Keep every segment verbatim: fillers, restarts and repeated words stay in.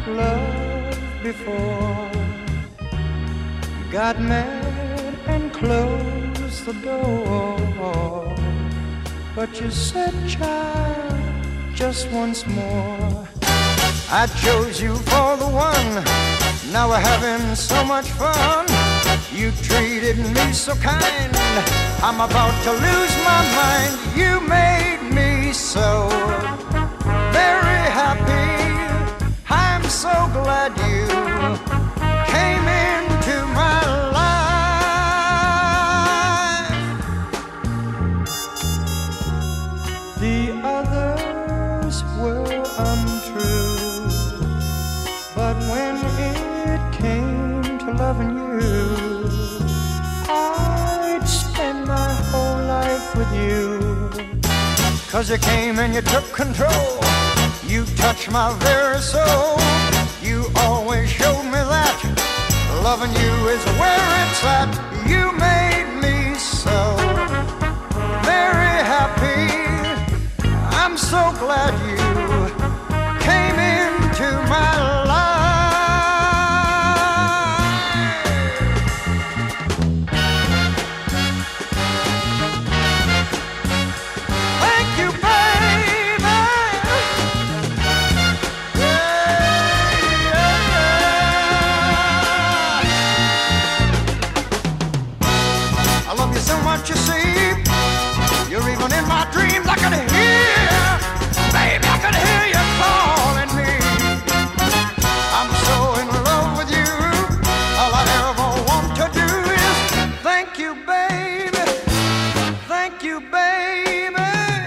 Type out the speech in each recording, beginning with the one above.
love before. Got mad and closed the door. But you said, child, just once more. I chose you for the one. Now we're having so much fun. You treated me so kind. I'm about to lose my mind. You made me so very happy. I'm so glad you came into my life. The others were untrue, but when it came to loving you, I'd spend my whole life with you. 'Cause you came and you took control. You touched my very soul. You always showed me that loving you is where it's at. You made me so very happy. I'm so glad you came into my life. Thank you, baby. Yeah, yeah. I love you so much, you see. You're even in my dreams. I can hear, baby, I can hear you calling me. I'm so in love with you. All I ever want to do is thank you, baby. Thank you, baby.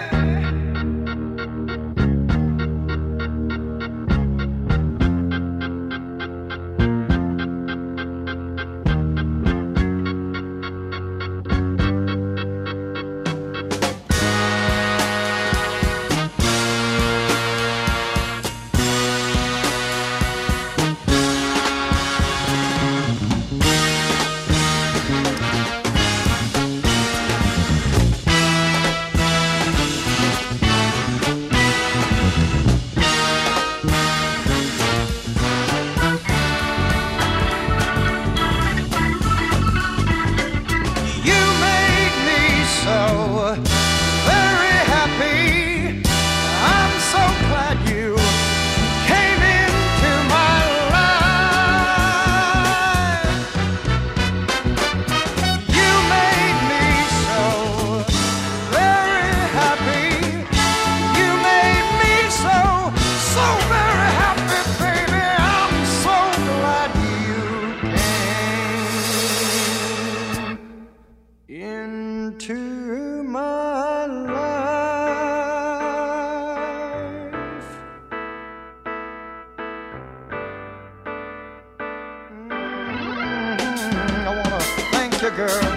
Girl,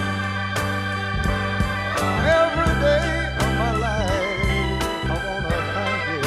every day of my life, I wanna thank you.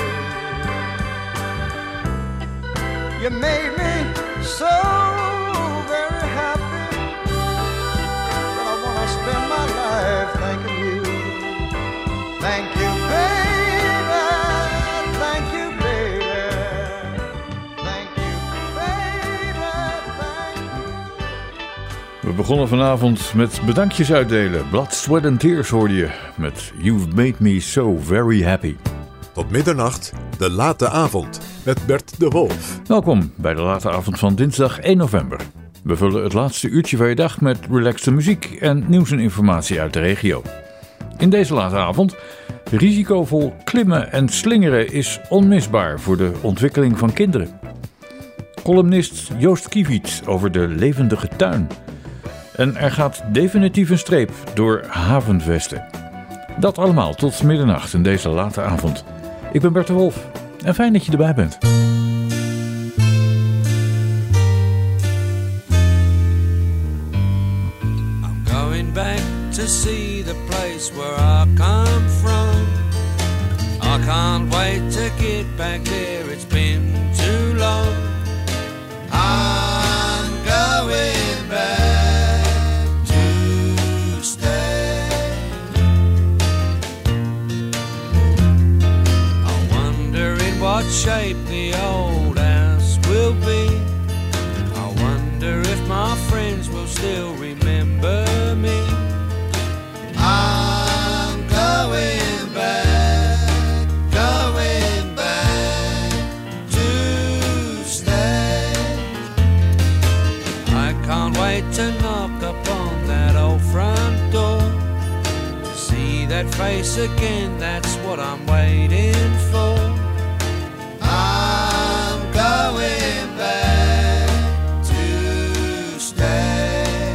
You made me so very happy that I wanna spend my life thanking you. Thank you, baby. Thank you, baby. Thank you, baby. Thank you. We begonnen vanavond met bedankjes uitdelen. Blood, Sweat and Tears hoorde je met You've Made Me So Very Happy. Tot middernacht, de late avond met Bert de Wolf. Welkom bij de late avond van dinsdag één november. We vullen het laatste uurtje van je dag met relaxte muziek en nieuws en informatie uit de regio. In deze late avond, risicovol klimmen en slingeren is onmisbaar voor de ontwikkeling van kinderen. Columnist Joost Kiewiet over de levendige tuin. En er gaat definitief een streep door havenvesten. Dat allemaal tot middernacht in deze late avond. Ik ben Bert de Wolf en fijn dat je erbij bent. I'm going back to see the place where I come from. I can't wait to get back there, it's been too long. I'm going back to stay. I wonder in what shape the old house wait to knock upon that old front door. To see that face again, that's what I'm waiting for. I'm going back to stay.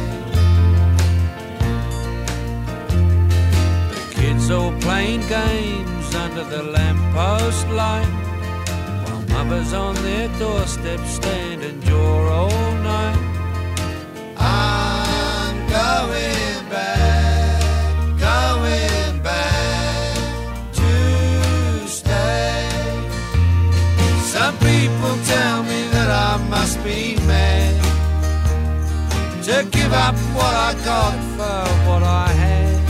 The kids all playing games under the lamppost light, while mother's on their doorstep standing jaw all night. I'm going back, going back to stay. Some people tell me that I must be mad to give up what I got for what I had.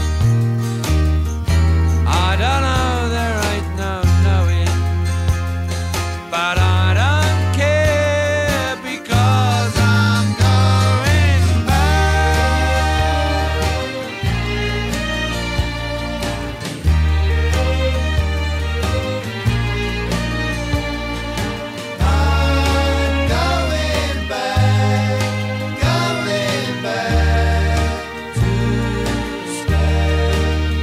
I don't know, there ain't no knowing, but I don't care because I'm going back. I'm going back, going back to stay.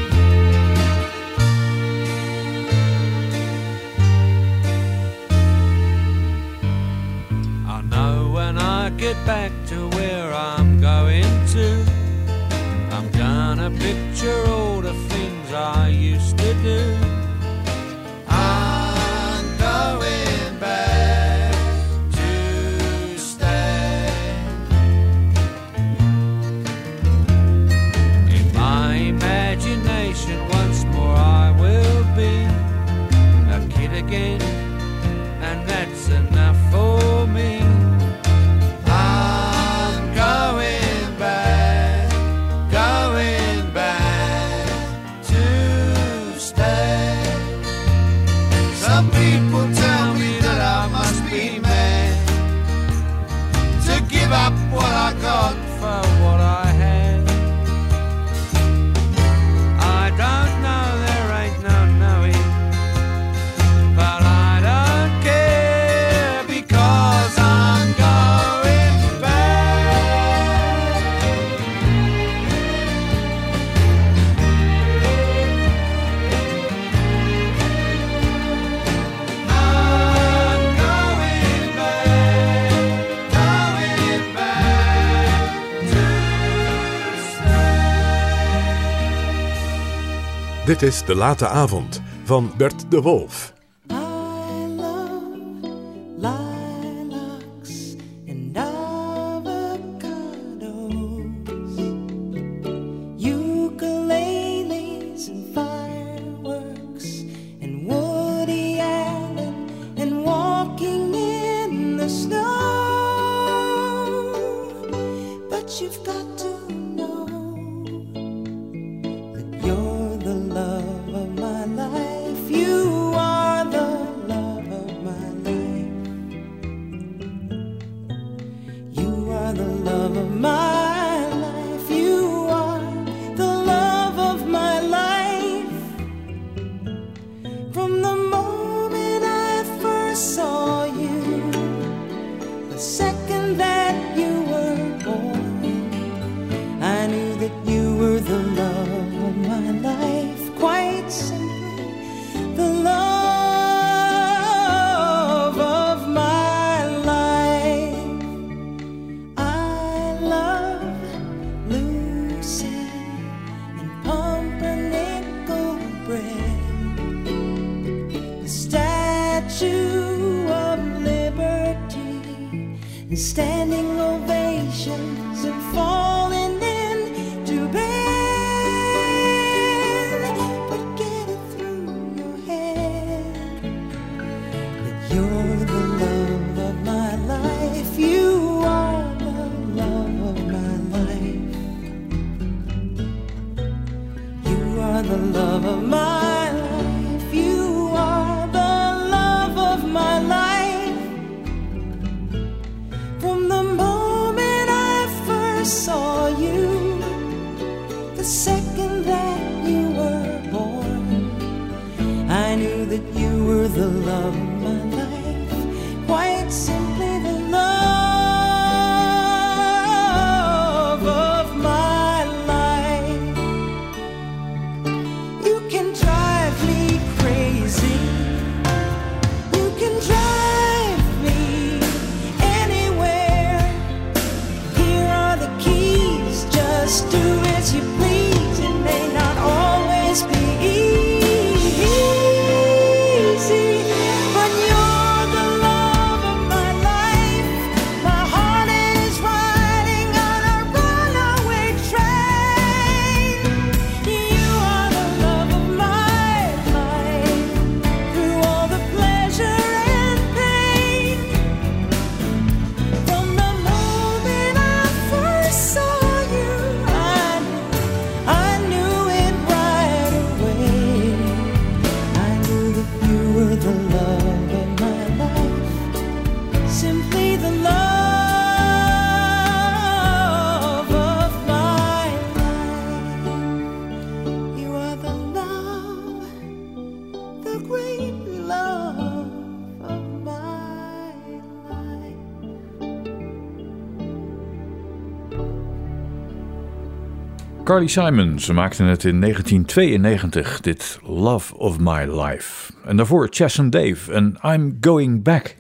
I know when I get back to where I'm going to, I'm gonna picture all the things I used to do. I'm going back to stay. In my imagination once more I will be a kid again, and that's enough for me. I'm going back, going back to stay. Some people tell me that I must be mad to give up what I got for what I had. I don't know, there ain't no knowing, but I don't care because I'm going back. I'm going back, going back to stay. Dit is De Late Avond van Bert de Wolf. I love lilacs and avocados, ukuleles and fireworks, and Woody Allen and walking in the snow. But you've got to know that you're the love of my life. You are the love of my life. You are the love of my life. You are the love of my life. From the moment I first saw you, the second that you were born, I knew that you were the love of my life. Quite simply, the love of my life. I love Lucy and pumpernickel bread, the Statue of Liberty, and standing ovations and falling into bed. But get it through your head that you're the love of my life. You are the love of my life. You are the love of my life. You are the love of my life. From the moment I first saw you, the second that you were born, I knew that you were the love of my life. Quite simply the love Carly Simon, ze maakte het in negentien tweeënnegentig, dit Love of My Life. En daarvoor Chas and Dave en I'm Going Back.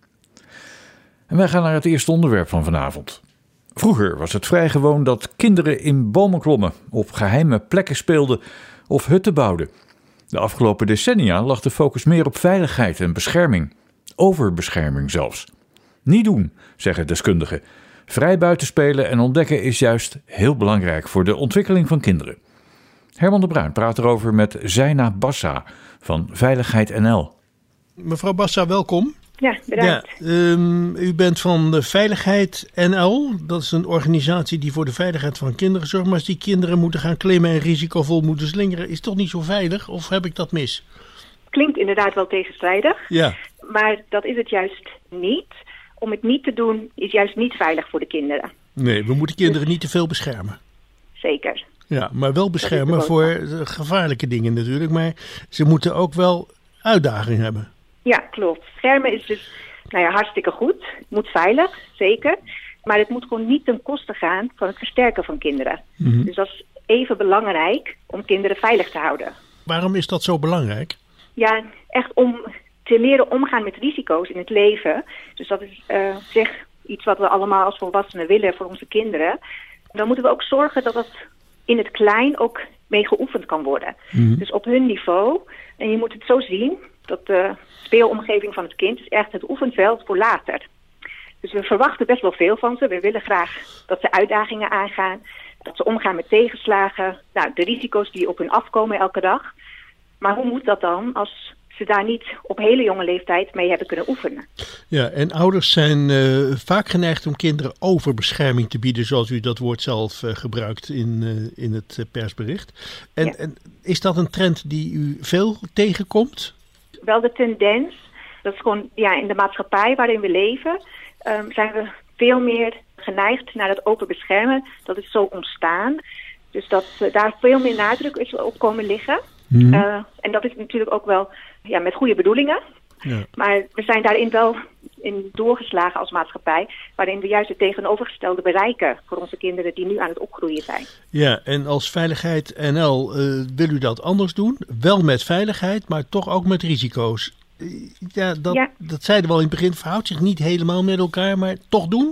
En wij gaan naar het eerste onderwerp van vanavond. Vroeger was het vrij gewoon dat kinderen in bomen klommen, op geheime plekken speelden of hutten bouwden. De afgelopen decennia lag de focus meer op veiligheid en bescherming. Overbescherming zelfs. Niet doen, zeggen deskundigen. Vrij buiten spelen en ontdekken is juist heel belangrijk voor de ontwikkeling van kinderen. Herman de Bruin praat erover met Zeina Bassa van Veiligheid N L. Mevrouw Bassa, welkom. Ja, bedankt. Ja, um, u bent van de Veiligheid N L. Dat is een organisatie die voor de veiligheid van kinderen zorgt. Maar als die kinderen moeten gaan klimmen en risicovol moeten slingeren, is het toch niet zo veilig? Of heb ik dat mis? Klinkt inderdaad wel tegenstrijdig. Ja. Maar dat is het juist niet. Om het niet te doen is juist niet veilig voor de kinderen. Nee, we moeten kinderen niet te veel beschermen. Zeker. Ja, maar wel beschermen voor de gevaarlijke dingen natuurlijk. Maar ze moeten ook wel uitdaging hebben. Ja, klopt. Schermen is dus nou ja, hartstikke goed. Het moet veilig, zeker. Maar het moet gewoon niet ten koste gaan van het versterken van kinderen. Mm-hmm. Dus dat is even belangrijk om kinderen veilig te houden. Waarom is dat zo belangrijk? Ja, echt om te leren omgaan met risico's in het leven. Dus dat is uh, zeg iets wat we allemaal als volwassenen willen voor onze kinderen. Dan moeten we ook zorgen dat dat in het klein ook mee geoefend kan worden. Mm-hmm. Dus op hun niveau. En je moet het zo zien dat de speelomgeving van het kind is echt het oefenveld voor later. Dus we verwachten best wel veel van ze. We willen graag dat ze uitdagingen aangaan. Dat ze omgaan met tegenslagen. Nou, de risico's die op hun afkomen elke dag. Maar hoe moet dat dan als ze daar niet op hele jonge leeftijd mee hebben kunnen oefenen? Ja, en ouders zijn uh, vaak geneigd om kinderen overbescherming te bieden, zoals u dat woord zelf uh, gebruikt in, uh, in het uh, persbericht. En, ja. en is dat een trend die u veel tegenkomt? Wel de tendens, dat is gewoon ja, in de maatschappij waarin we leven, um, zijn we veel meer geneigd naar het open beschermen. Dat is zo ontstaan. Dus dat uh, daar veel meer nadruk is op komen liggen. Mm-hmm. Uh, en dat is natuurlijk ook wel ja, met goede bedoelingen. Ja. Maar we zijn daarin wel in doorgeslagen als maatschappij, waarin we juist het tegenovergestelde bereiken voor onze kinderen die nu aan het opgroeien zijn. Ja, en als Veiligheid N L uh, wil u dat anders doen? Wel met veiligheid, maar toch ook met risico's. Uh, ja, dat, ja, dat zeiden we al in het begin, verhoudt zich niet helemaal met elkaar, maar toch doen?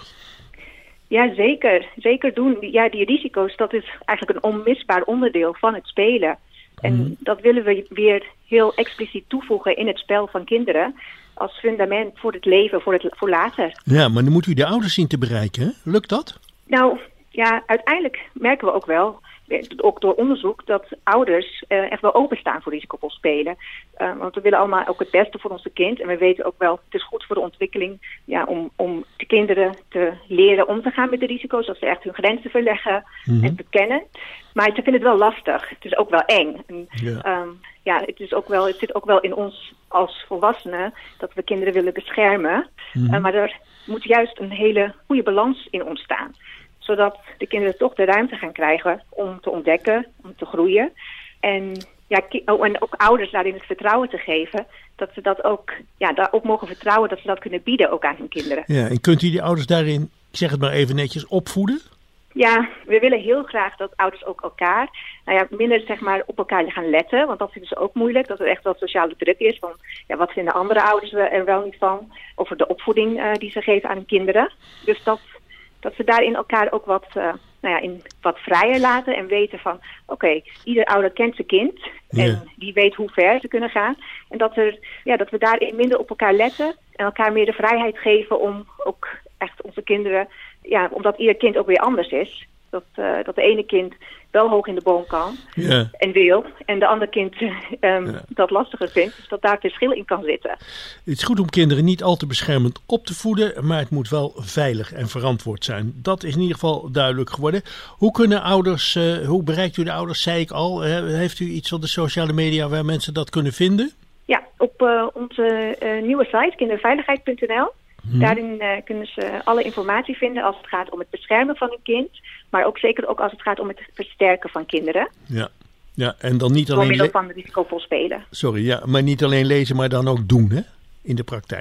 Ja, zeker. Zeker doen. Ja, die risico's, dat is eigenlijk een onmisbaar onderdeel van het spelen. En mm. dat willen we weer heel expliciet toevoegen in het spel van kinderen als fundament voor het leven, voor, het, voor later. Ja, maar dan moet u de ouders zien te bereiken, hè? Lukt dat? Nou, ja, uiteindelijk merken we ook wel, ook door onderzoek, dat ouders uh, echt wel openstaan voor risicovol spelen. Uh, want we willen allemaal ook het beste voor onze kind. En we weten ook wel, het is goed voor de ontwikkeling ja, om, om de kinderen te leren om te gaan met de risico's. Dat ze echt hun grenzen verleggen mm-hmm. en bekennen. Maar ze vinden het wel lastig. Het is ook wel eng. En, ja. Um, ja, het, is ook wel, het zit ook wel in ons als volwassenen dat we kinderen willen beschermen. Mm-hmm. Uh, maar er moet juist een hele goede balans in ontstaan. Zodat de kinderen toch de ruimte gaan krijgen om te ontdekken, om te groeien. En, ja, oh, en ook ouders daarin het vertrouwen te geven. Dat ze dat ook, ja, daarop mogen vertrouwen dat ze dat kunnen bieden ook aan hun kinderen. Ja, en kunt u die ouders daarin, ik zeg het maar even netjes, opvoeden? Ja, we willen heel graag dat ouders ook elkaar, nou ja, minder zeg maar op elkaar gaan letten. Want dat vinden ze ook moeilijk, dat er echt wel sociale druk is. Van, ja, wat vinden andere ouders er wel niet van? Over de opvoeding uh, die ze geven aan hun kinderen. Dus dat, dat ze daarin elkaar ook wat, uh, nou ja, in wat vrijer laten en weten van, oké, okay, ieder ouder kent zijn kind. En yeah. die weet hoe ver ze kunnen gaan. En dat, er, ja, dat we daarin minder op elkaar letten en elkaar meer de vrijheid geven om ook echt onze kinderen, ja, omdat ieder kind ook weer anders is. Dat, uh, dat de ene kind wel hoog in de boom kan yeah. en wil. En de andere kind um, yeah. dat lastiger vindt. Dus dat daar verschil in kan zitten. Het is goed om kinderen niet al te beschermend op te voeden. Maar het moet wel veilig en verantwoord zijn. Dat is in ieder geval duidelijk geworden. Hoe kunnen ouders, uh, hoe bereikt u de ouders, zei ik al. Uh, heeft u iets van de sociale media waar mensen dat kunnen vinden? Ja, op uh, onze uh, nieuwe site kinderveiligheid punt n l. Hmm. Daarin uh, kunnen ze alle informatie vinden als het gaat om het beschermen van een kind. Maar ook zeker ook als het gaat om het versterken van kinderen. Ja, ja en dan niet alleen... Door middel van risicovol spelen. Sorry, ja, maar niet alleen lezen, maar dan ook doen, hè? In de praktijk.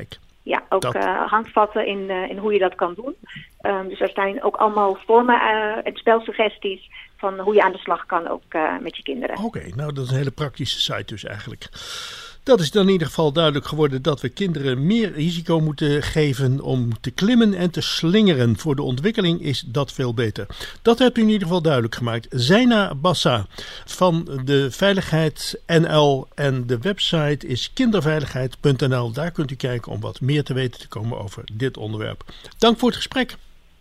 Ja, ook Dat- uh, handvatten in, uh, in hoe je dat kan doen. Um, dus er zijn ook allemaal vormen uh, en spelsuggesties van hoe je aan de slag kan ook uh, met je kinderen. Oké, okay, nou dat is een hele praktische site dus eigenlijk. Dat is dan in ieder geval duidelijk geworden dat we kinderen meer risico moeten geven om te klimmen en te slingeren. Voor de ontwikkeling is dat veel beter. Dat hebt u in ieder geval duidelijk gemaakt. Zeina Bassa van de Veiligheid N L en de website is kinderveiligheid punt n l. Daar kunt u kijken om wat meer te weten te komen over dit onderwerp. Dank voor het gesprek.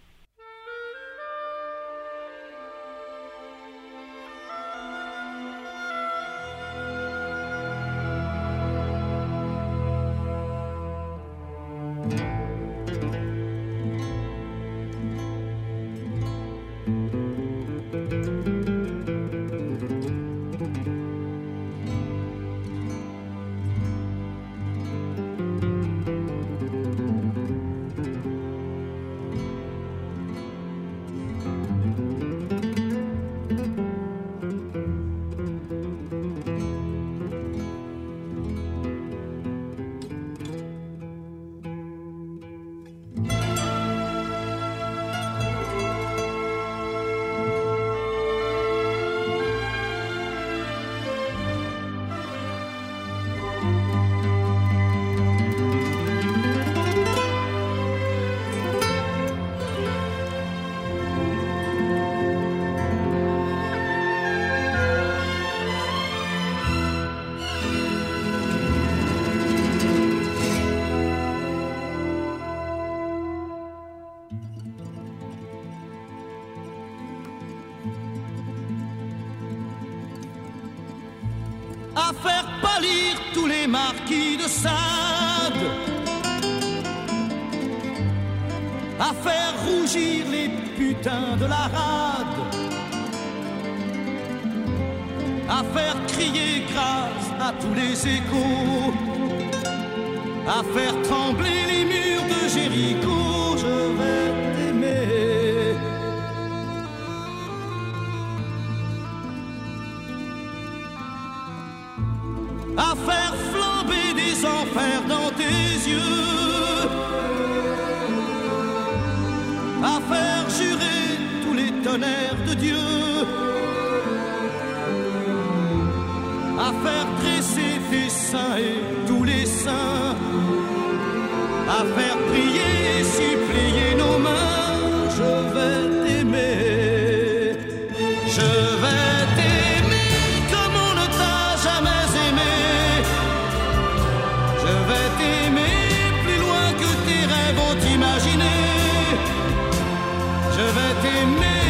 À faire pâlir tous les marquis de Sade, à faire rougir les putains de la rade, à faire crier grâce à tous les échos, à faire trembler les murs de Jéricho. Je vais t'aimer. À faire flamber des enfers dans tes yeux, à faire jurer tous les tonnerres de Dieu, à faire dresser tes seins et tous les saints, à faire prier et supplier nos mains. Je vais t'aimer, je vais t'aimer comme on ne t'a jamais aimé. Je vais t'aimer plus loin que tes rêves ont imaginé. Je vais t'aimer,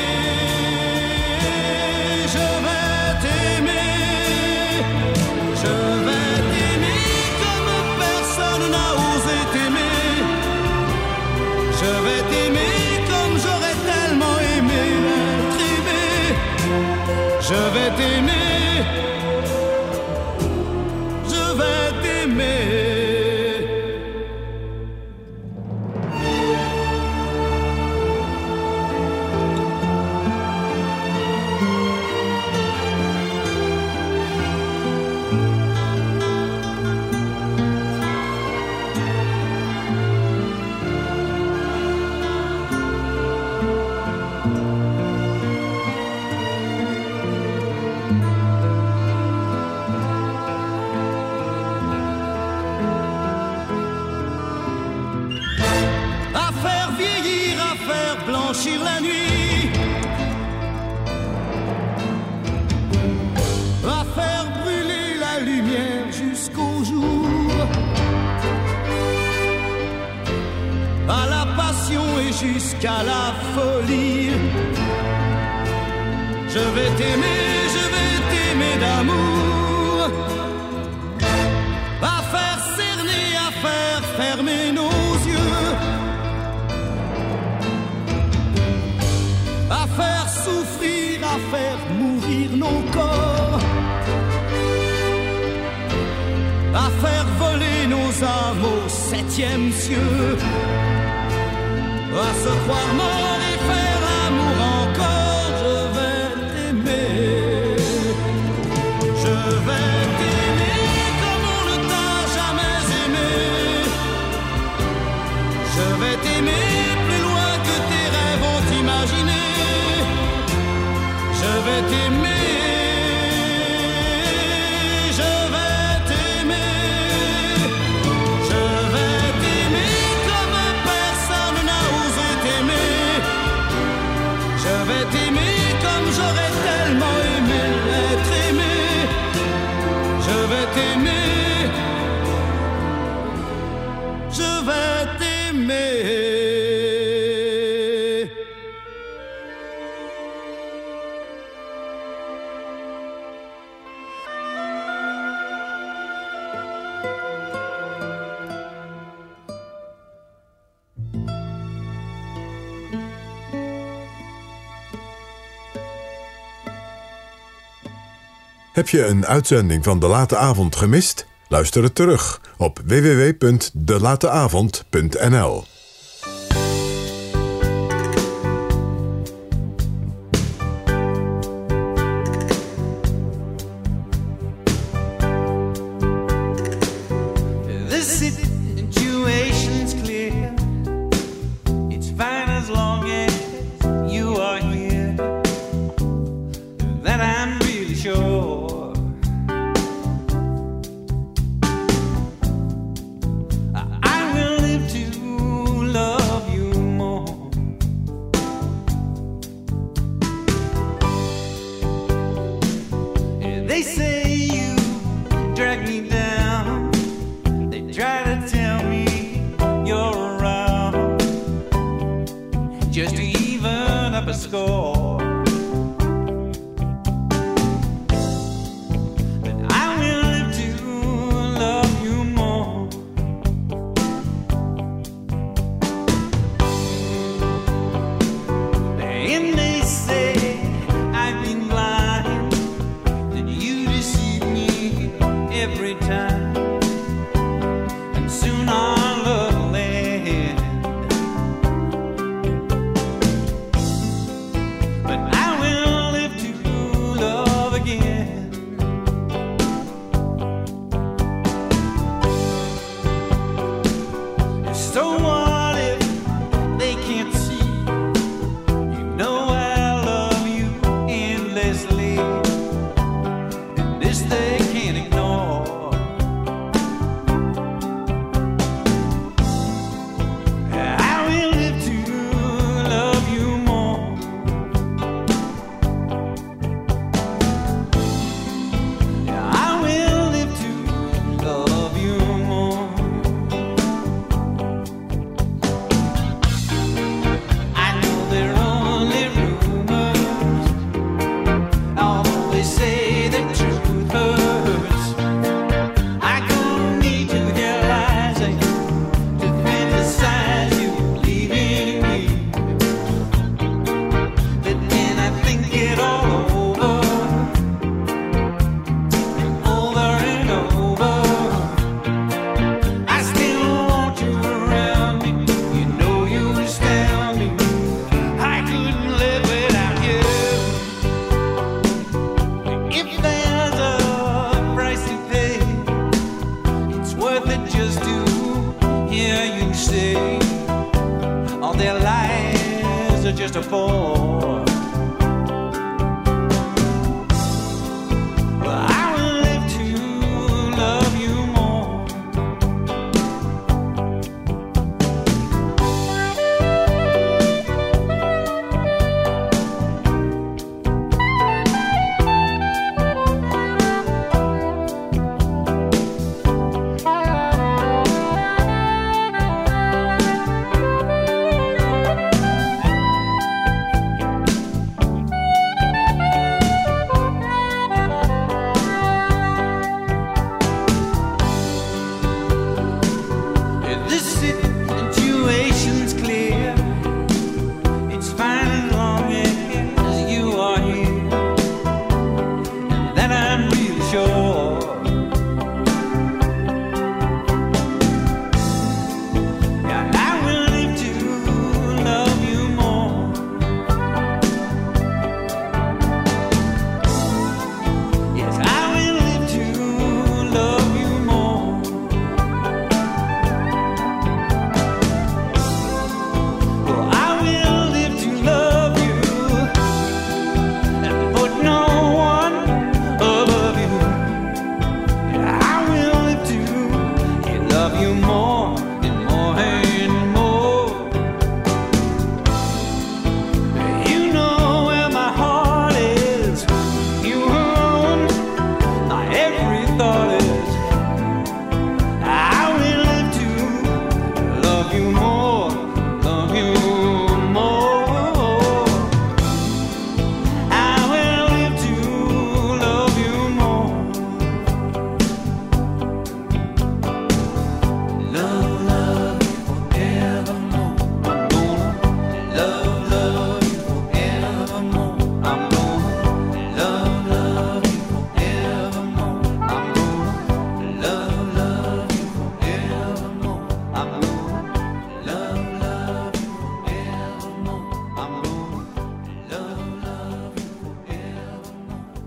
je vais t'aimer, je vais t'aimer comme personne n'a osé t'aimer. Je vais t'aimer comme j'aurais tellement aimé être aimé. Je vais t'aimer, je vais t'aimer. À faire vieillir, à faire blanchir la nuit, à faire brûler la lumière jusqu'au jour, à la passion et jusqu'à la folie. Je vais t'aimer, je vais t'aimer d'amour, à faire cerner, à faire fermer nos yeux, à faire souffrir, à faire mourir nos corps, à faire voler nos âmes au septième cieux, à se croire mort et faire l'amour encore. Je vais t'aimer, je vais t'aimer comme on ne t'a jamais aimé. vais t'aimer, je vais t'aimer, je vais t'aimer comme personne n'a osé t'aimer. Je vais t'aimer comme j'aurais tellement aimé être aimé. Je vais t'aimer, je vais t'aimer. Heb je een uitzending van De Late Avond gemist? Luister het terug op w w w punt de late avond punt n l.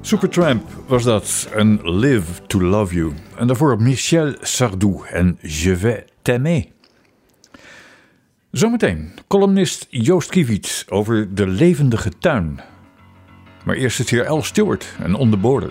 Supertramp was dat, en Live to Love You. En daarvoor Michel Sardou en Je vais t'aimer. Zometeen columnist Joost Kiewiets over de levendige tuin. Maar eerst is hier Al Stewart en On the Border.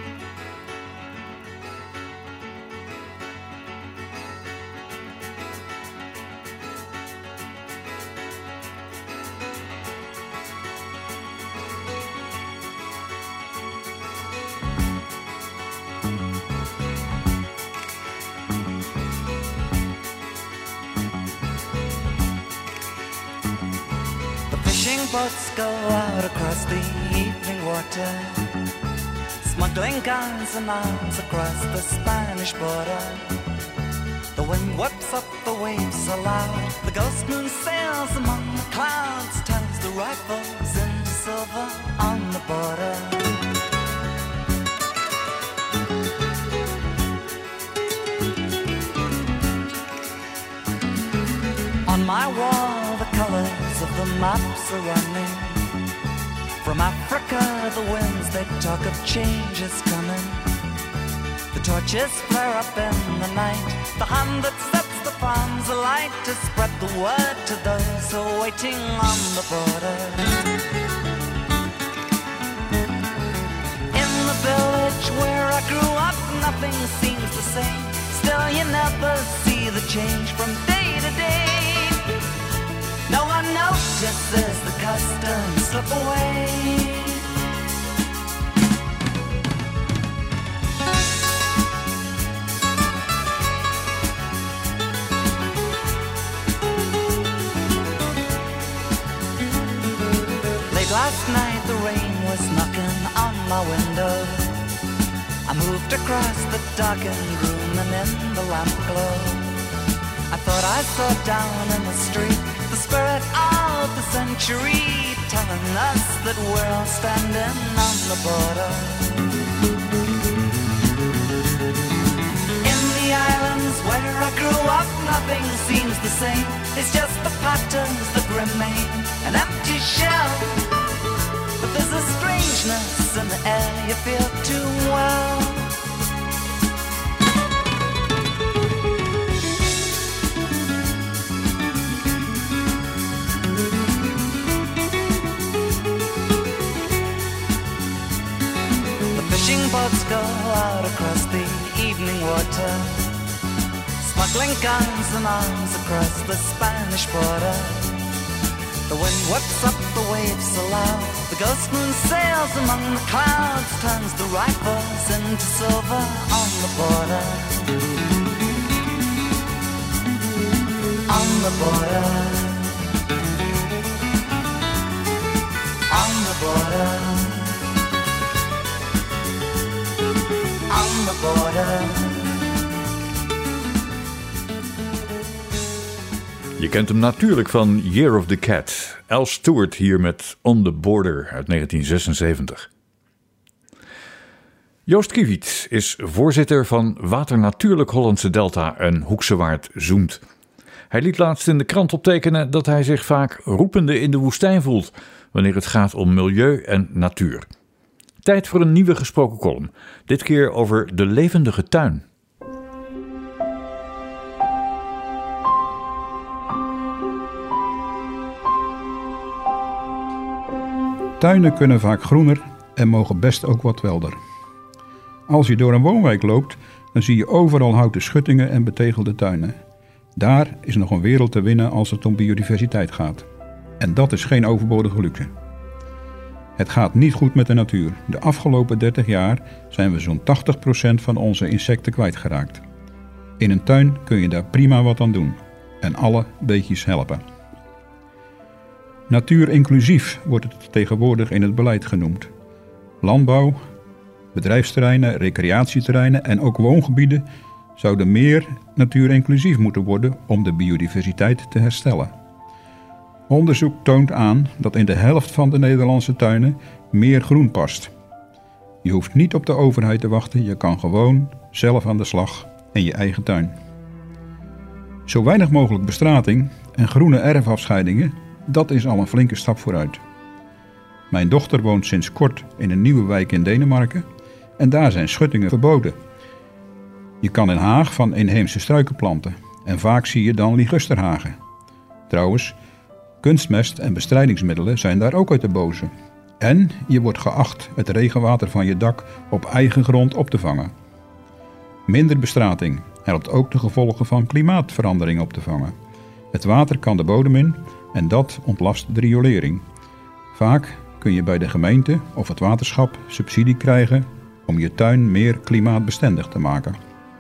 Boats go out across the evening water, smuggling guns and arms across the Spanish border. The wind whips up the waves aloud, the ghost moon sails among the clouds, turns the rifles into silver on the border. On my wall the colors of the maps are running. From Africa the winds they talk of change is coming. The torches flare up in the night, the hand that sets the palms alight to spread the word to those who are waiting on the border. In the village where I grew up nothing seems the same. Still you never see the change from day to day. No one notices the customs slip away. Late last night the rain was knocking on my window. I moved across the darkened room and in the lamp glow I thought I saw down in the street the spirit of the century, telling us that we're all standing on the border. In the islands where I grew up, nothing seems the same. It's just the patterns that remain, an empty shell. But there's a strangeness in the air you feel too well. Fishing boats go out across the evening water, smuggling guns and arms across the Spanish border. The wind whips up the waves aloud, the ghost moon sails among the clouds, turns the rifles into silver on the border. On the border. On the border. On the border. Je kent hem natuurlijk van Year of the Cat. Al Stewart hier met On the Border uit negentien zesenzeventig. Joost Kiewiets is voorzitter van Water Natuurlijk Hollandse Delta en Hoekse Waard Zoent. Hij liet laatst in de krant optekenen dat hij zich vaak roepende in de woestijn voelt wanneer het gaat om milieu en natuur. Tijd voor een nieuwe gesproken column. Dit keer over de levendige tuin. Tuinen kunnen vaak groener en mogen best ook wat welder. Als je door een woonwijk loopt, dan zie je overal houten schuttingen en betegelde tuinen. Daar is nog een wereld te winnen als het om biodiversiteit gaat. En dat is geen overbodige luxe. Het gaat niet goed met de natuur. De afgelopen dertig jaar zijn we zo'n tachtig procent van onze insecten kwijtgeraakt. In een tuin kun je daar prima wat aan doen. En alle beetjes helpen. Natuurinclusief wordt het tegenwoordig in het beleid genoemd. Landbouw, bedrijfsterreinen, recreatieterreinen en ook woongebieden zouden meer natuurinclusief moeten worden om de biodiversiteit te herstellen. Onderzoek toont aan dat in de helft van de Nederlandse tuinen meer groen past. Je hoeft niet op de overheid te wachten, je kan gewoon zelf aan de slag in je eigen tuin. Zo weinig mogelijk bestrating en groene erfafscheidingen, dat is al een flinke stap vooruit. Mijn dochter woont sinds kort in een nieuwe wijk in Denemarken en daar zijn schuttingen verboden. Je kan in Haag van inheemse struiken planten en vaak zie je dan ligusterhagen. Trouwens, kunstmest en bestrijdingsmiddelen zijn daar ook uit de boze. En je wordt geacht het regenwater van je dak op eigen grond op te vangen. Minder bestrating helpt ook de gevolgen van klimaatverandering op te vangen. Het water kan de bodem in en dat ontlast de riolering. Vaak kun je bij de gemeente of het waterschap subsidie krijgen om je tuin meer klimaatbestendig te maken.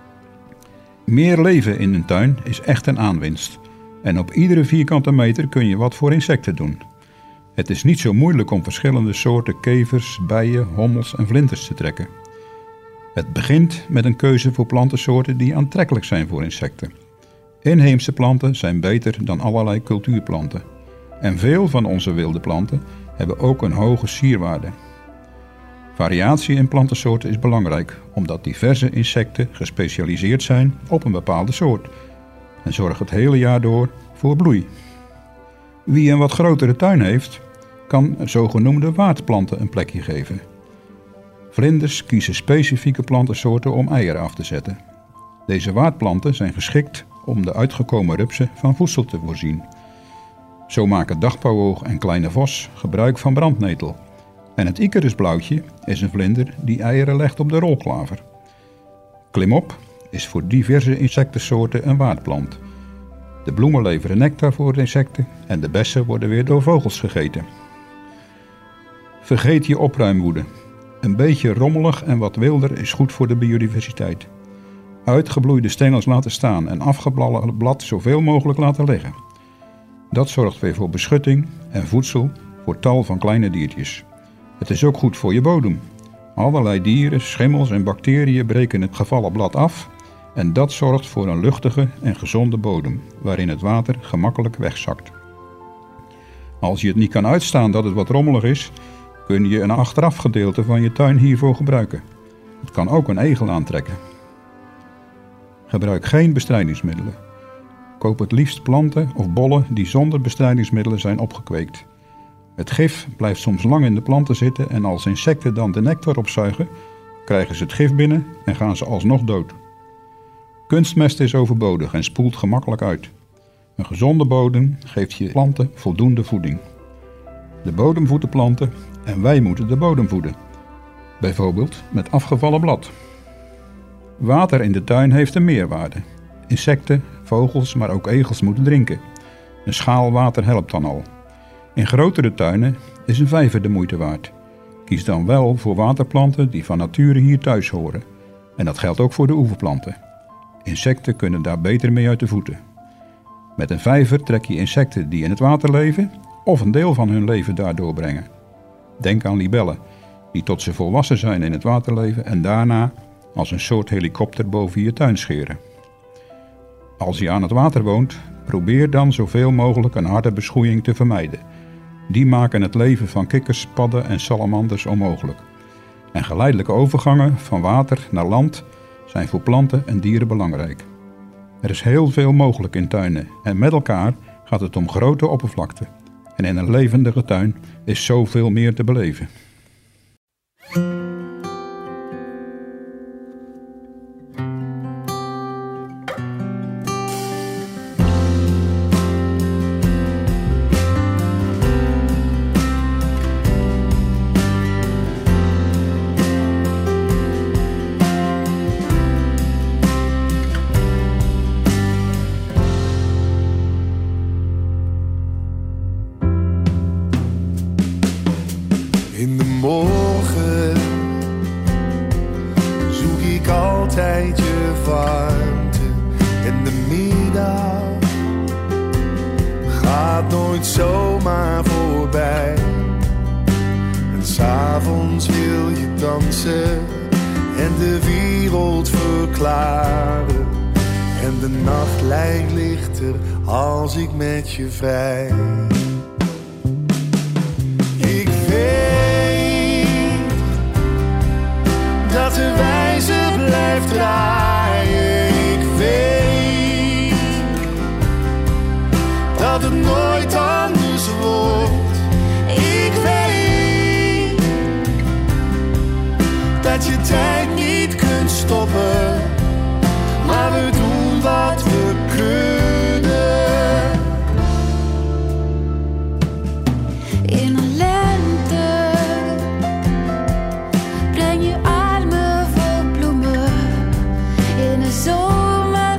Meer leven in een tuin is echt een aanwinst. En op iedere vierkante meter kun je wat voor insecten doen. Het is niet zo moeilijk om verschillende soorten kevers, bijen, hommels en vlinders te trekken. Het begint met een keuze voor plantensoorten die aantrekkelijk zijn voor insecten. Inheemse planten zijn beter dan allerlei cultuurplanten. En veel van onze wilde planten hebben ook een hoge sierwaarde. Variatie in plantensoorten is belangrijk, omdat diverse insecten gespecialiseerd zijn op een bepaalde soort en zorgen het hele jaar door voor bloei. Wie een wat grotere tuin heeft, kan zogenoemde waardplanten een plekje geven. Vlinders kiezen specifieke plantensoorten om eieren af te zetten. Deze waardplanten zijn geschikt om de uitgekomen rupsen van voedsel te voorzien. Zo maken dagpauwoog en kleine vos gebruik van brandnetel. En het icarusblauwtje is een vlinder die eieren legt op de rolklaver. Klimop is voor diverse insectensoorten een waardplant. De bloemen leveren nectar voor de insecten en de bessen worden weer door vogels gegeten. Vergeet je opruimwoede. Een beetje rommelig en wat wilder is goed voor de biodiversiteit. Uitgebloeide stengels laten staan en afgebladerd blad zoveel mogelijk laten liggen. Dat zorgt weer voor beschutting en voedsel voor tal van kleine diertjes. Het is ook goed voor je bodem. Allerlei dieren, schimmels en bacteriën breken het gevallen blad af en dat zorgt voor een luchtige en gezonde bodem, waarin het water gemakkelijk wegzakt. Als je het niet kan uitstaan dat het wat rommelig is, kun je een achteraf gedeelte van je tuin hiervoor gebruiken. Het kan ook een egel aantrekken. Gebruik geen bestrijdingsmiddelen. Koop het liefst planten of bollen die zonder bestrijdingsmiddelen zijn opgekweekt. Het gif blijft soms lang in de planten zitten en als insecten dan de nectar opzuigen, krijgen ze het gif binnen en gaan ze alsnog dood. Kunstmest is overbodig en spoelt gemakkelijk uit. Een gezonde bodem geeft je planten voldoende voeding. De bodem voedt de planten en wij moeten de bodem voeden. Bijvoorbeeld met afgevallen blad. Water in de tuin heeft een meerwaarde. Insecten, vogels, maar ook egels moeten drinken. Een schaal water helpt dan al. In grotere tuinen is een vijver de moeite waard. Kies dan wel voor waterplanten die van nature hier thuis horen. En dat geldt ook voor de oeverplanten. Insecten kunnen daar beter mee uit de voeten. Met een vijver trek je insecten die in het water leven of een deel van hun leven daar doorbrengen. Denk aan libellen, die tot ze volwassen zijn in het water leven en daarna als een soort helikopter boven je tuin scheren. Als je aan het water woont, probeer dan zoveel mogelijk een harde beschoeiing te vermijden. Die maken het leven van kikkers, padden en salamanders onmogelijk. En geleidelijke overgangen van water naar land zijn voor planten en dieren belangrijk. Er is heel veel mogelijk in tuinen en met elkaar gaat het om grote oppervlakte. En in een levendige tuin is zoveel meer te beleven. In de morgen zoek ik altijd je warmte en de middag gaat nooit zomaar voorbij. En 's avonds wil je dansen en de wereld verklaren. En de nacht lijkt lichter als ik met je vrij. Ik weet dat de wijze blijft draaien. Ik weet dat het nooit anders wordt. Ik weet stoppen, maar we doen wat we kunnen. In een lente breng je armen vol bloemen. In een zomer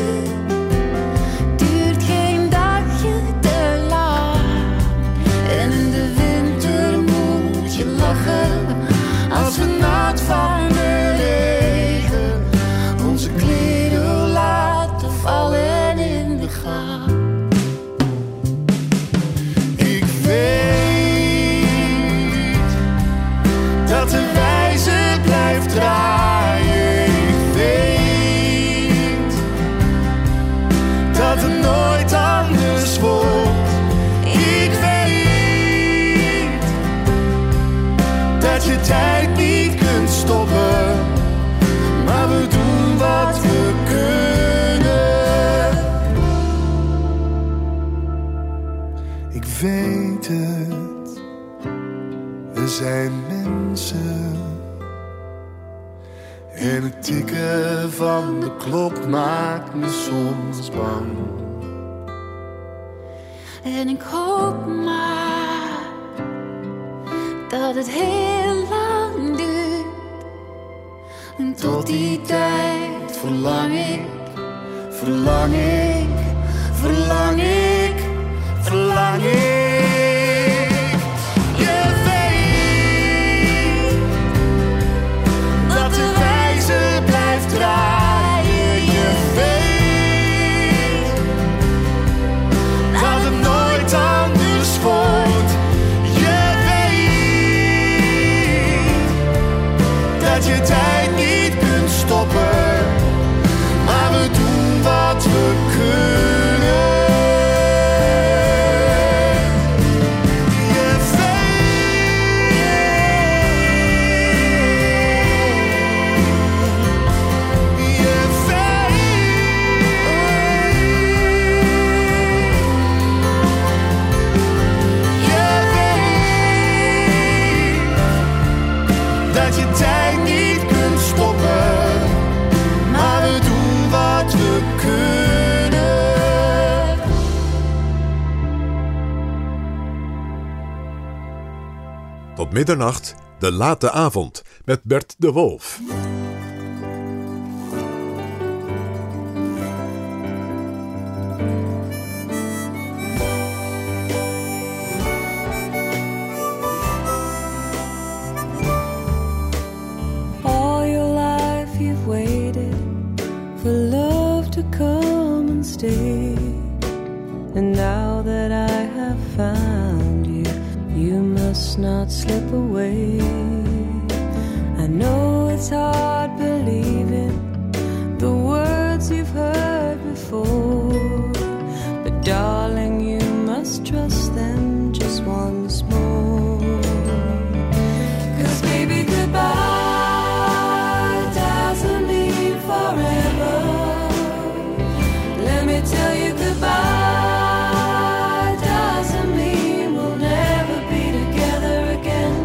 duurt geen dagje te lang. En in de winter moet je lachen als we nat van de regen onze kleren laten vallen in de gang. Ik weet dat de wijze blijft draaien. Ik weet dat het nooit anders wordt. Ik weet dat je tijd niet kunt stoppen, maar we doen wat we kunnen. Ik weet het, we zijn mensen. En het tikken van de klok maakt me soms bang. En ik hoop maar dat het heel lang duurt. En tot die tijd verlang ik, verlang ik, verlang ik, verlang ik. Je weet dat de wijze blijft draaien. Je weet dat het nooit anders wordt. Je weet dat je tijd niet kunt stoppen, maar we doen wat we kunnen. Je weet, je weet, je weet dat je tijd niet kunt stoppen, maar we doen wat we kunnen. Tot middernacht, de late avond met Bert de Wolf. All your life you've waited for love to come and stay. And now that I have found you, you must not slip away. I know it's hard believing the words you've heard before, but darling, you must trust them just once more. 'Cause baby, goodbye doesn't mean forever. Let me tell you, goodbye doesn't mean we'll never be together again.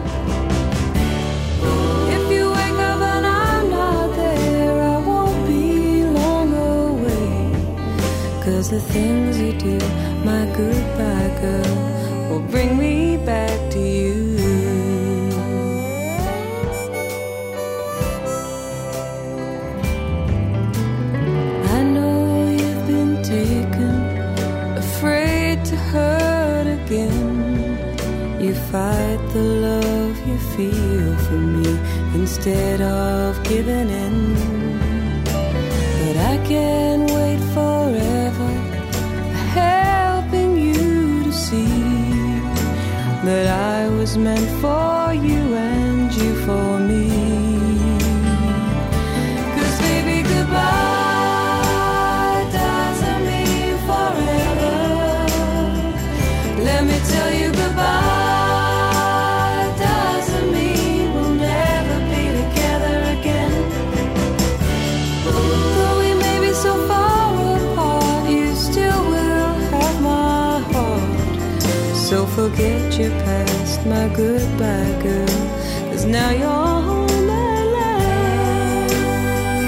If you wake up and I'm not there, I won't be long away. 'Cause the things you do, my goodbye girl, will bring me back to you. I know you've been taken, afraid to hurt again. You fight the love you feel for me instead of giving in. But I can't wait forever, helping you to see that I was meant for you and you for me. 'Cause baby, goodbye doesn't mean forever. Let me tell you, goodbye doesn't mean we'll never be together again. Though we may be so far apart, you still will have my heart. So forget your past, my goodbye girl, 'cause now you're home at last.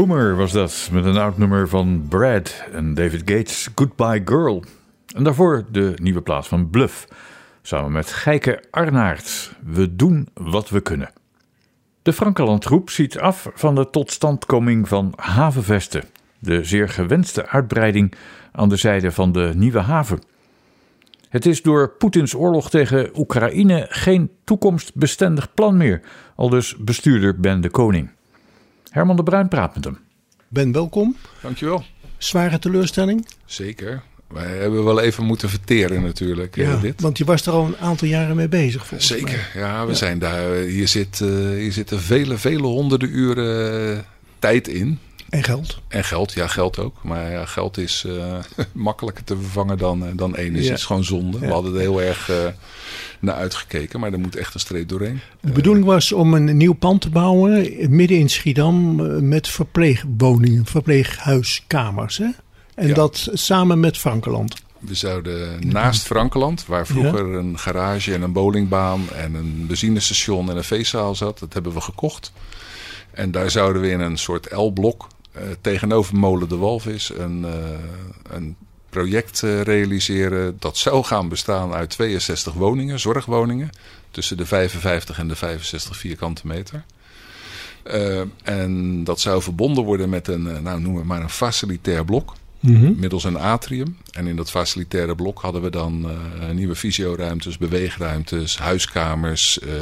Bloomer was dat, met een oud nummer van Brad en David Gates, Goodbye Girl. En daarvoor de nieuwe plaat van Bluff, samen met Gijke Arnaert. We doen wat we kunnen. De Frankelandgroep ziet af van de totstandkoming van havenvesten, de zeer gewenste uitbreiding aan de zijde van de Nieuwe Haven. Het is door Poetins oorlog tegen Oekraïne geen toekomstbestendig plan meer, aldus bestuurder Ben de Koning. Herman de Bruin praat met hem. Ben, welkom. Dankjewel. Zware teleurstelling? Zeker. Wij hebben wel even moeten verteren natuurlijk. Ja, uh, dit. Want je was er al een aantal jaren mee bezig volgens Zeker. mij. Zeker. Ja, we ja. zijn daar. Hier, zit, uh, hier zitten vele, vele honderden uren uh, tijd in. En geld. En geld, ja, geld ook. Maar ja, geld is uh, makkelijker te vervangen dan, uh, dan energie. Ja. Het is gewoon zonde. Ja. We hadden er heel erg uh, naar uitgekeken, maar er moet echt een streep doorheen. De bedoeling was om een nieuw pand te bouwen midden in Schiedam met verpleegwoningen, verpleeghuiskamers. Hè? En ja. dat samen met Frankeland. We zouden naast Frankeland, waar vroeger ja. een garage en een bowlingbaan en een benzinestation en een feestzaal zat, dat hebben we gekocht. En daar zouden we in een soort L-blok uh, tegenover Molen de Walvis een, uh, een project uh, realiseren. Dat zou gaan bestaan uit tweeënzestig woningen, zorgwoningen, tussen de vijfenvijftig en de vijfenzestig vierkante meter. Uh, en dat zou verbonden worden met een, uh, nou noem het maar een facilitair blok. Mm-hmm. Middels een atrium. En in dat facilitaire blok hadden we dan uh, nieuwe fysioruimtes, beweegruimtes, huiskamers, uh,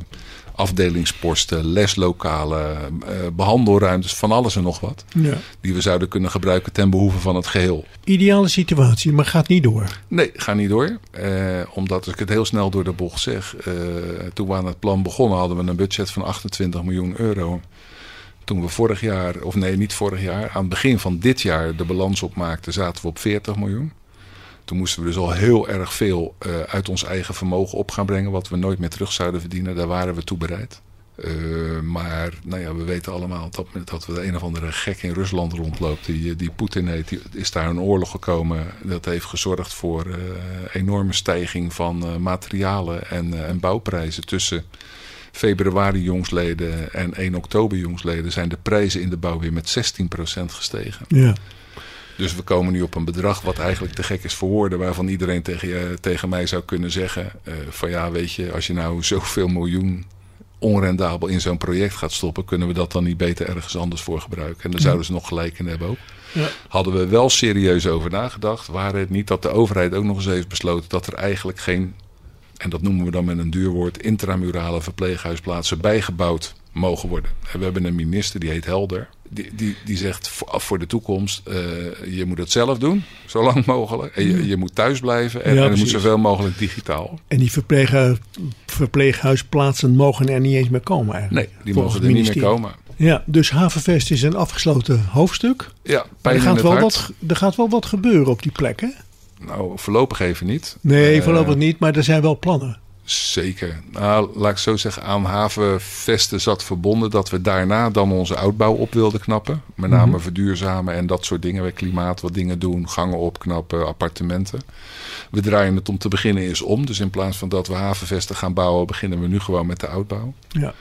afdelingsposten, leslokalen, uh, behandelruimtes, van alles en nog wat. Ja. Die we zouden kunnen gebruiken ten behoeve van het geheel. Ideale situatie, maar gaat niet door. Nee, gaat niet door. Uh, omdat ik het heel snel door de bocht zeg. Uh, toen we aan het plan begonnen hadden we een budget van achtentwintig miljoen euro. Toen we vorig jaar, of nee niet vorig jaar, aan het begin van dit jaar de balans opmaakten, zaten we op veertig miljoen. Toen moesten we dus al heel erg veel uh, uit ons eigen vermogen op gaan brengen, wat we nooit meer terug zouden verdienen. Daar waren we toe bereid. Uh, maar nou ja, we weten allemaal dat, dat we de een of andere gek in Rusland rondloopt. Die, die Poetin heet, die, is daar een oorlog gekomen. Dat heeft gezorgd voor uh, enorme stijging van uh, materialen en, uh, en bouwprijzen. Tussen februari jongsleden en één oktober jongsleden zijn de prijzen in de bouw weer met zestien procent gestegen. Ja. Dus we komen nu op een bedrag wat eigenlijk te gek is voor woorden, waarvan iedereen tegen, je, tegen mij zou kunnen zeggen uh, van ja, weet je, als je nou zoveel miljoen onrendabel in zo'n project gaat stoppen, kunnen we dat dan niet beter ergens anders voor gebruiken? En daar zouden ze nog gelijk in hebben ook. Ja. Hadden we wel serieus over nagedacht, waren het niet dat de overheid ook nog eens heeft besloten dat er eigenlijk geen, en dat noemen we dan met een duur woord, intramurale verpleeghuisplaatsen bijgebouwd mogen worden. En we hebben een minister, die heet Helder. Die, die, die zegt voor de toekomst, uh, je moet het zelf doen, zo lang mogelijk. En je, je moet thuis blijven en, ja, en het moet zoveel mogelijk digitaal. En die verpleeg, verpleeghuisplaatsen mogen er niet eens meer komen eigenlijk? Nee, die mogen er niet meer komen. Ja, dus Havenvest is een afgesloten hoofdstuk. Ja, pijn er gaat, in het wel hart. wat, er gaat wel wat gebeuren op die plek, hè? Nou, voorlopig even niet. Nee, voorlopig uh, niet, maar er zijn wel plannen. Zeker. Nou, laat ik zo zeggen, aan Havenvesten zat verbonden dat we daarna dan onze oudbouw op wilden knappen. Met name mm-hmm. verduurzamen en dat soort dingen. Bij klimaat wat dingen doen, gangen opknappen, appartementen. We draaien het om te beginnen eens om. Dus in plaats van dat we Havenvesten gaan bouwen, beginnen we nu gewoon met de oudbouw. Ja.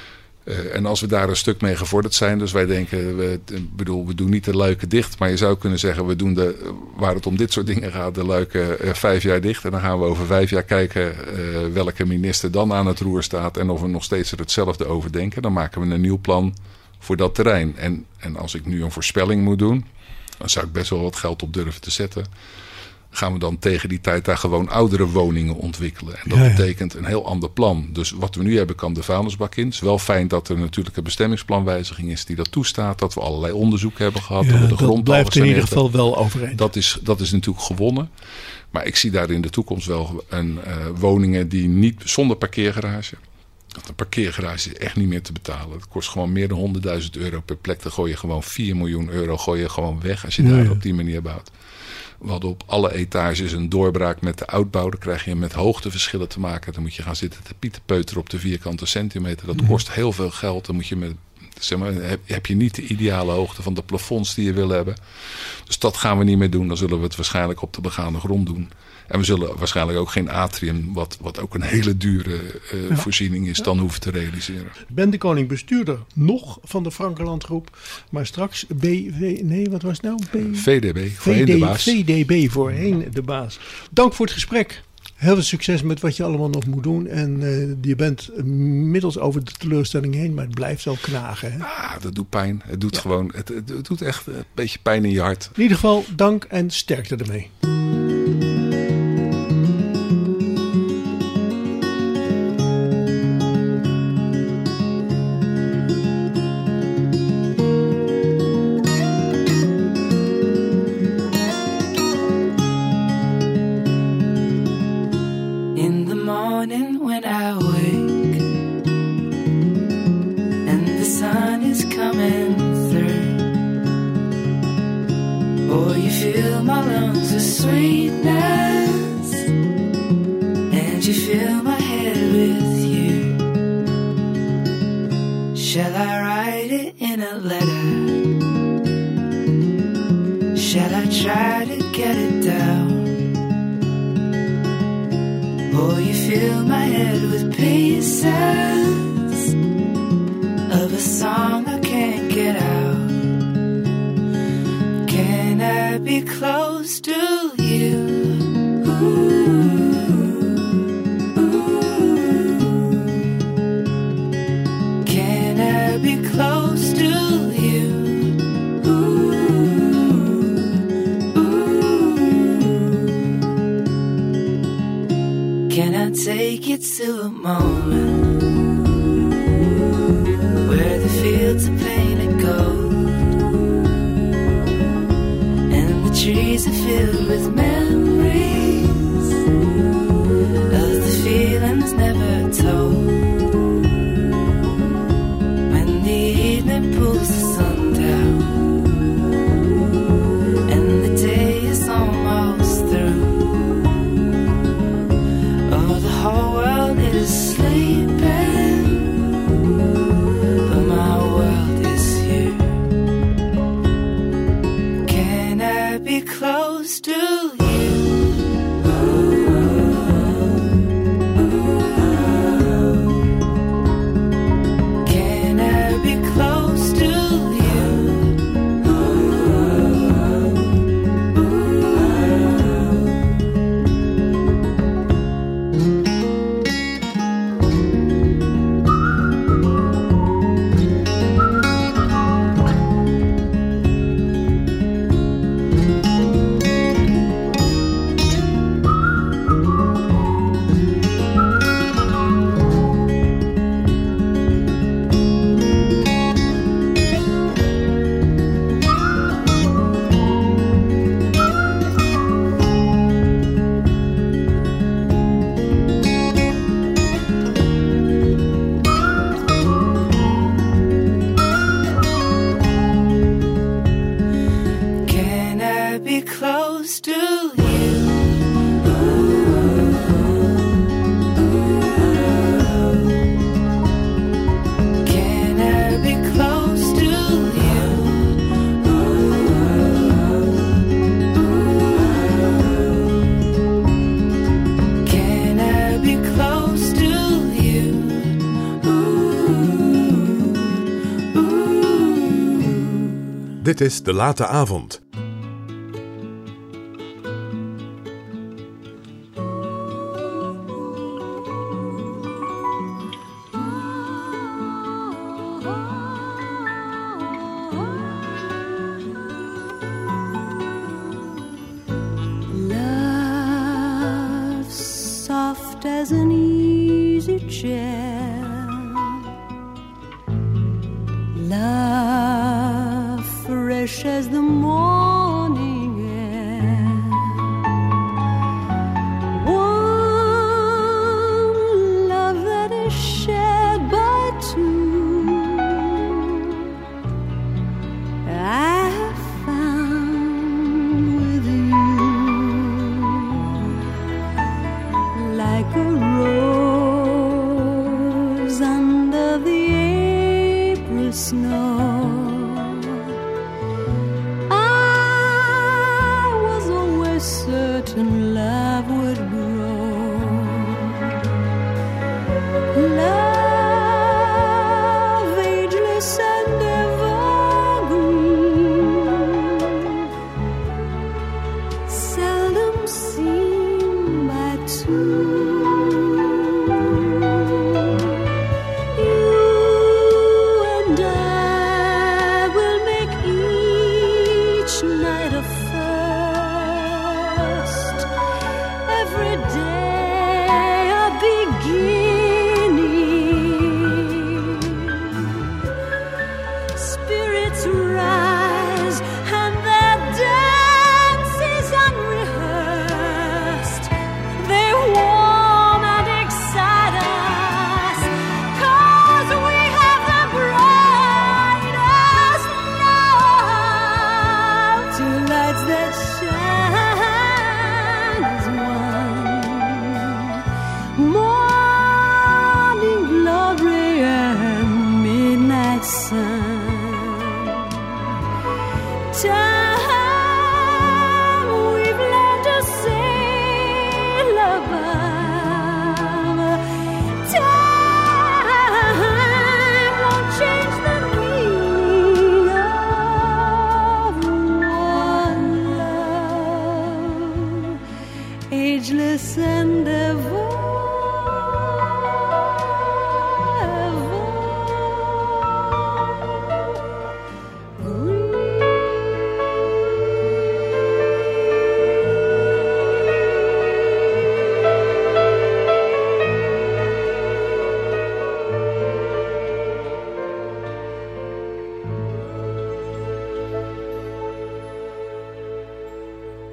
Uh, en als we daar een stuk mee gevorderd zijn, dus wij denken, we, bedoel, we doen niet de luiken dicht, maar je zou kunnen zeggen, we doen de, waar het om dit soort dingen gaat, de luiken uh, vijf jaar dicht. En dan gaan we over vijf jaar kijken uh, welke minister dan aan het roer staat en of we nog steeds er hetzelfde over denken. Dan maken we een nieuw plan voor dat terrein. En, en als ik nu een voorspelling moet doen, dan zou ik best wel wat geld op durven te zetten. Gaan we dan tegen die tijd daar gewoon oudere woningen ontwikkelen. En dat ja, ja. betekent een heel ander plan. Dus wat we nu hebben kan de vuilnisbak in. Het is wel fijn dat er natuurlijk een bestemmingsplanwijziging is die dat toestaat. Dat we allerlei onderzoek hebben gehad. Ja, dat we de dat blijft in ieder geval wel overeind. Dat is, dat is natuurlijk gewonnen. Maar ik zie daar in de toekomst wel een, uh, woningen die niet zonder parkeergarage. Een parkeergarage is echt niet meer te betalen. Het kost gewoon meer dan honderdduizend euro per plek. Dan gooi je gewoon vier miljoen euro gooi je gewoon weg als je ja, daar ja. op die manier bouwt. We hadden op alle etages een doorbraak met de oudbouw. Dan krijg je met hoogteverschillen te maken. Dan moet je gaan zitten te pietenpeuteren op de vierkante centimeter. Dat kost heel veel geld. Dan moet je met Zeg maar, heb, heb je niet de ideale hoogte van de plafonds die je wil hebben. Dus dat gaan we niet meer doen. Dan zullen we het waarschijnlijk op de begane grond doen. En we zullen waarschijnlijk ook geen atrium, wat, wat ook een hele dure uh, ja. voorziening is, dan hoeven te realiseren. Ben de Koning, bestuurder nog van de Frankenland Groep. Maar straks B V, nee, wat was het nou? B, V D B, voorheen de baas. V D B, voorheen de baas. Dank voor het gesprek. Heel veel succes met wat je allemaal nog moet doen. En uh, je bent inmiddels over de teleurstelling heen, maar het blijft wel knagen. Hè? Ah, dat doet pijn. Het doet ja. gewoon, het, het, het doet echt een beetje pijn in je hart. In ieder geval, dank en sterkte ermee. Dit is De Late Avond. Love soft as an easy chair. Love fresh as the morning air. One love that is shared by two. I have found with you, like a rose under the April snow.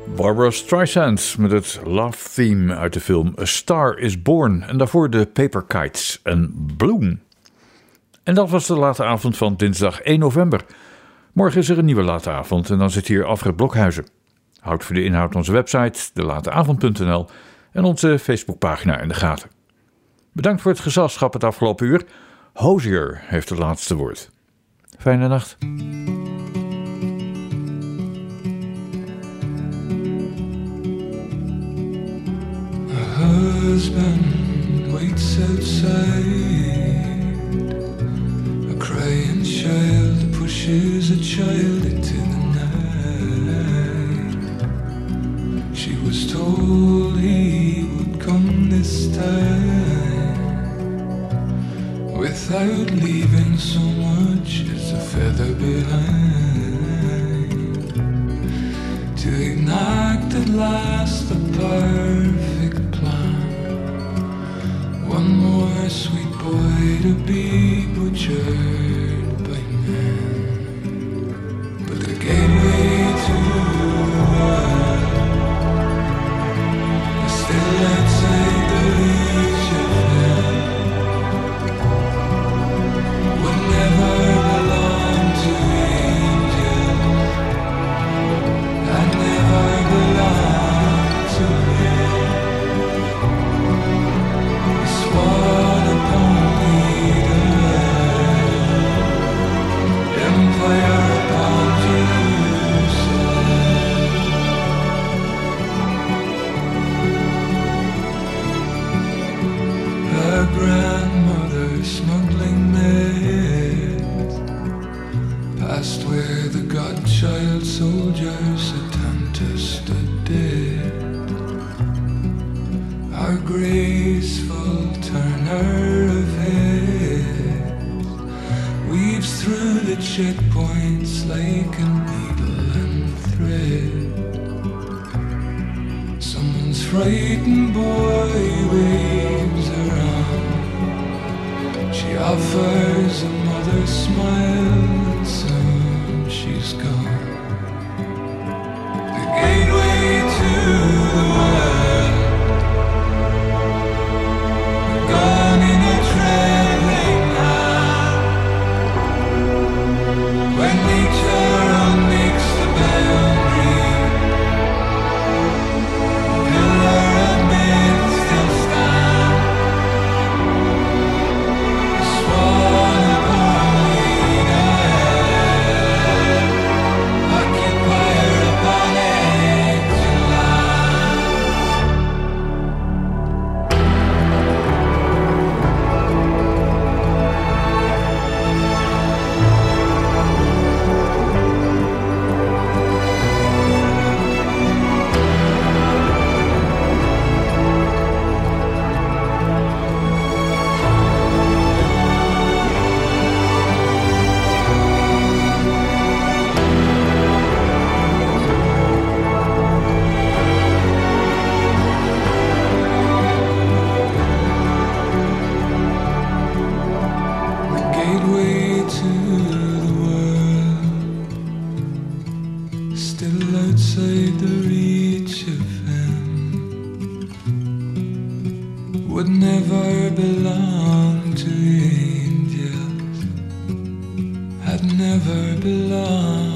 Barbra Streisand met het Love Theme uit de film A Star is Born. En daarvoor de Paper Kites en Bloom. En dat was de late avond van dinsdag één november. Morgen is er een nieuwe late avond en dan zit hier Alfred Blokhuizen. Houd voor de inhoud onze website, de late avond punt n l en onze Facebookpagina in de gaten. Bedankt voor het gezelschap het afgelopen uur. Hozier heeft het laatste woord. Fijne nacht. Husband waits outside. A crying child pushes a child into the night. She was told he would come this time, without leaving so much as a feather behind, to enact at last the perfect plan. One more sweet boy to be butchered by men, but the gateway to the world is still outside the reach of hell. Would never belong to angels, I'd never belong to him. Sworn upon leader, empire upon Jerusalem. Her grandmother smuggling maids past where the godchild soldiers at Tanta stood dead. Our graceful turner of heads weaves through the checkpoints like a needle and thread. Someone's frightened boy waves her on. She offers a mother's smile and soon she's gone. The gateway to the world, gone in a trembling hand, when nature unmakes the boundary, pillar of myth still stand, sworn upon leader, occupier upon ancient land. The gateway to the world, still outside the reach of him, would never belong to angels, had never belonged